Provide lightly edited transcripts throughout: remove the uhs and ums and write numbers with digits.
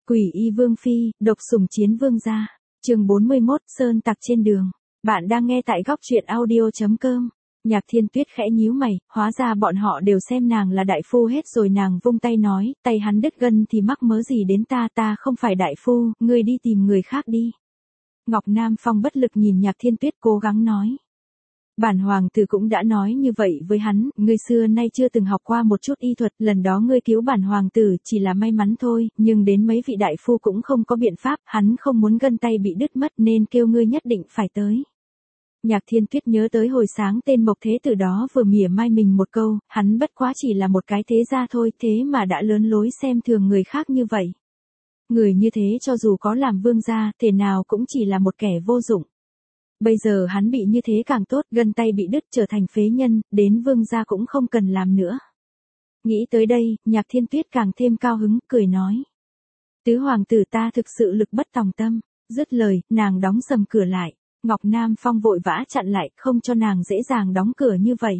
Quỷ y vương phi, độc sủng chiến vương gia. Chương 41, sơn tặc trên đường. Bạn đang nghe tại góc truyện audio.com. Nhạc Thiên Tuyết khẽ nhíu mày, hóa ra bọn họ đều xem nàng là đại phu hết rồi. Nàng vung tay nói, tay hắn đứt gân thì mắc mớ gì đến ta, ta không phải đại phu, ngươi đi tìm người khác đi. Ngọc Nam Phong bất lực nhìn Nhạc Thiên Tuyết cố gắng nói. Bản hoàng tử cũng đã nói như vậy với hắn, ngươi xưa nay chưa từng học qua một chút y thuật, lần đó ngươi cứu bản hoàng tử chỉ là may mắn thôi, nhưng đến mấy vị đại phu cũng không có biện pháp, hắn không muốn gân tay bị đứt mất nên kêu ngươi nhất định phải tới. Nhạc Thiên Tuyết nhớ tới hồi sáng tên Mộc Thế Tử đó vừa mỉa mai mình một câu, hắn bất quá chỉ là một cái thế gia thôi, thế mà đã lớn lối xem thường người khác như vậy. Người như thế cho dù có làm vương gia, thể nào cũng chỉ là một kẻ vô dụng. Bây giờ hắn bị như thế càng tốt, gân tay bị đứt trở thành phế nhân, đến vương gia cũng không cần làm nữa. Nghĩ tới đây, Nhạc Thiên Tuyết càng thêm cao hứng, cười nói. Tứ hoàng tử ta thực sự lực bất tòng tâm. Dứt lời, nàng đóng sầm cửa lại. Ngọc Nam Phong vội vã chặn lại, không cho nàng dễ dàng đóng cửa như vậy.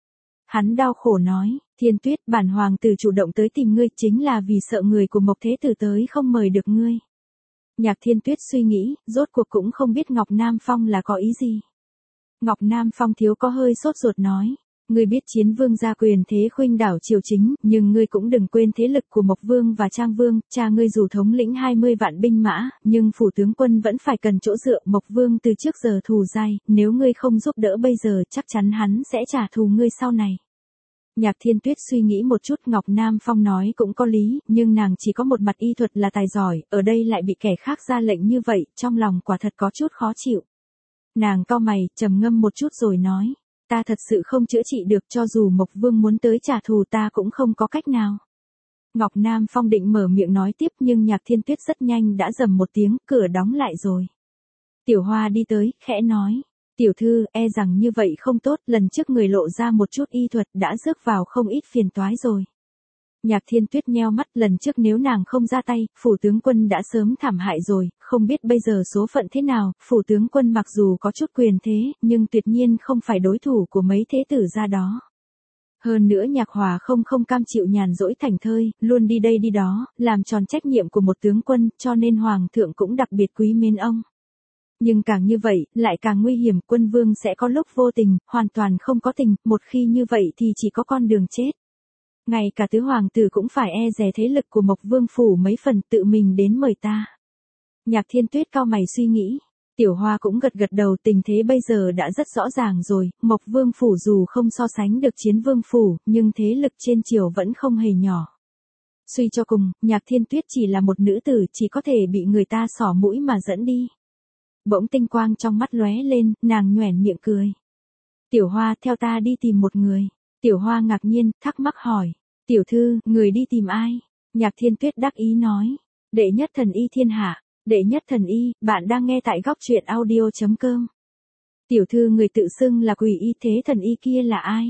Hắn đau khổ nói, Thiên Tuyết, bản hoàng tử chủ động tới tìm ngươi chính là vì sợ người của Mộc Thế Tử tới không mời được ngươi. Nhạc Thiên Tuyết suy nghĩ, rốt cuộc cũng không biết Ngọc Nam Phong là có ý gì. Ngọc Nam Phong thiếu có hơi sốt ruột nói, ngươi biết Chiến Vương gia quyền thế khuynh đảo triều chính, nhưng ngươi cũng đừng quên thế lực của Mộc Vương và Trang Vương, cha ngươi dù thống lĩnh 20 vạn binh mã, nhưng phủ tướng quân vẫn phải cần chỗ dựa. Mộc Vương từ trước giờ thù dai, nếu ngươi không giúp đỡ bây giờ chắc chắn hắn sẽ trả thù ngươi sau này. Nhạc Thiên Tuyết suy nghĩ một chút, Ngọc Nam Phong nói cũng có lý, nhưng nàng chỉ có một mặt y thuật là tài giỏi, ở đây lại bị kẻ khác ra lệnh như vậy, trong lòng quả thật có chút khó chịu. Nàng cau mày, trầm ngâm một chút rồi nói, ta thật sự không chữa trị được, cho dù Mộc Vương muốn tới trả thù ta cũng không có cách nào. Ngọc Nam Phong định mở miệng nói tiếp nhưng Nhạc Thiên Tuyết rất nhanh đã rầm một tiếng, cửa đóng lại rồi. Tiểu Hoa đi tới, khẽ nói. Tiểu thư, e rằng như vậy không tốt, lần trước người lộ ra một chút y thuật đã rước vào không ít phiền toái rồi. Nhạc Thiên Tuyết nheo mắt, lần trước nếu nàng không ra tay, phủ tướng quân đã sớm thảm hại rồi, không biết bây giờ số phận thế nào. Phủ tướng quân mặc dù có chút quyền thế, nhưng tuyệt nhiên không phải đối thủ của mấy thế tử gia đó. Hơn nữa Nhạc Hòa không cam chịu nhàn rỗi thảnh thơi, luôn đi đây đi đó, làm tròn trách nhiệm của một tướng quân, cho nên hoàng thượng cũng đặc biệt quý mến ông. Nhưng càng như vậy, lại càng nguy hiểm, quân vương sẽ có lúc vô tình, hoàn toàn không có tình, một khi như vậy thì chỉ có con đường chết. Ngay cả tứ hoàng tử cũng phải e dè thế lực của Mộc Vương phủ mấy phần, tự mình đến mời ta. Nhạc Thiên Tuyết cau mày suy nghĩ. Tiểu Hoa cũng gật gật đầu, tình thế bây giờ đã rất rõ ràng rồi, Mộc Vương phủ dù không so sánh được Chiến Vương phủ, nhưng thế lực trên triều vẫn không hề nhỏ. Suy cho cùng, Nhạc Thiên Tuyết chỉ là một nữ tử, chỉ có thể bị người ta xỏ mũi mà dẫn đi. Bỗng tinh quang trong mắt lóe lên, nàng nhoẻn miệng cười. Tiểu Hoa, theo ta đi tìm một người. Tiểu Hoa ngạc nhiên, thắc mắc hỏi. Tiểu thư, người đi tìm ai? Nhạc Thiên Tuyết đắc ý nói. Đệ nhất thần y thiên hạ. Đệ nhất thần y, bạn đang nghe tại góc truyện audio.com. Tiểu thư, người tự xưng là Quỷ y, thế thần y kia là ai?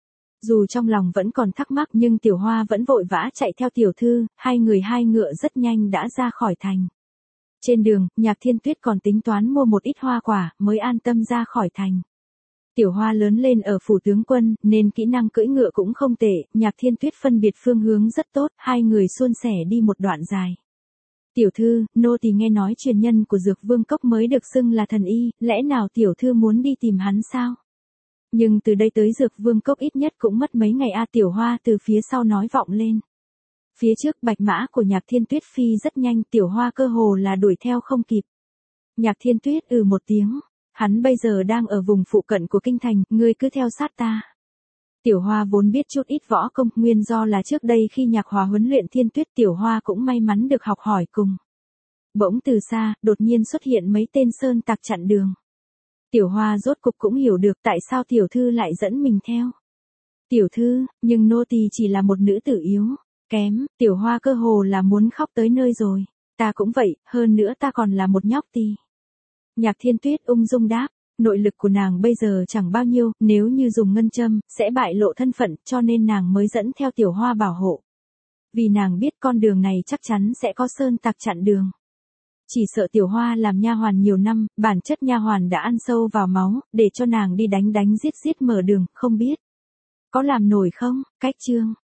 Dù trong lòng vẫn còn thắc mắc nhưng Tiểu Hoa vẫn vội vã chạy theo tiểu thư, hai người hai ngựa rất nhanh đã ra khỏi thành. Trên đường, Nhạc Thiên Tuyết còn tính toán mua một ít hoa quả, mới an tâm ra khỏi thành. Tiểu Hoa lớn lên ở phủ tướng quân, nên kỹ năng cưỡi ngựa cũng không tệ, Nhạc Thiên Tuyết phân biệt phương hướng rất tốt, hai người suôn sẻ đi một đoạn dài. Tiểu thư, nô tỳ nghe nói truyền nhân của Dược Vương Cốc mới được xưng là thần y, lẽ nào tiểu thư muốn đi tìm hắn sao? Nhưng từ đây tới Dược Vương Cốc ít nhất cũng mất mấy ngày a. Tiểu Hoa từ phía sau nói vọng lên. Phía trước bạch mã của Nhạc Thiên Tuyết phi rất nhanh, Tiểu Hoa cơ hồ là đuổi theo không kịp. Nhạc Thiên Tuyết một tiếng, hắn bây giờ đang ở vùng phụ cận của kinh thành, ngươi cứ theo sát ta. Tiểu Hoa vốn biết chút ít võ công, nguyên do là trước đây khi Nhạc Hòa huấn luyện Thiên Tuyết, Tiểu Hoa cũng may mắn được học hỏi cùng. Bỗng từ xa, đột nhiên xuất hiện mấy tên sơn tặc chặn đường. Tiểu Hoa rốt cục cũng hiểu được tại sao tiểu thư lại dẫn mình theo. Tiểu thư, nhưng nô tỳ chỉ là một nữ tử yếu kém. Tiểu Hoa cơ hồ là muốn khóc tới nơi rồi. Ta cũng vậy, hơn nữa ta còn là một nhóc tì. Nhạc Thiên Tuyết ung dung đáp, nội lực của nàng bây giờ chẳng bao nhiêu, nếu như dùng ngân châm, sẽ bại lộ thân phận, cho nên nàng mới dẫn theo Tiểu Hoa bảo hộ. Vì nàng biết con đường này chắc chắn sẽ có sơn tặc chặn đường. Chỉ sợ Tiểu Hoa làm nha hoàn nhiều năm, bản chất nha hoàn đã ăn sâu vào máu, để cho nàng đi đánh giết mở đường, không biết có làm nổi không. Cách chương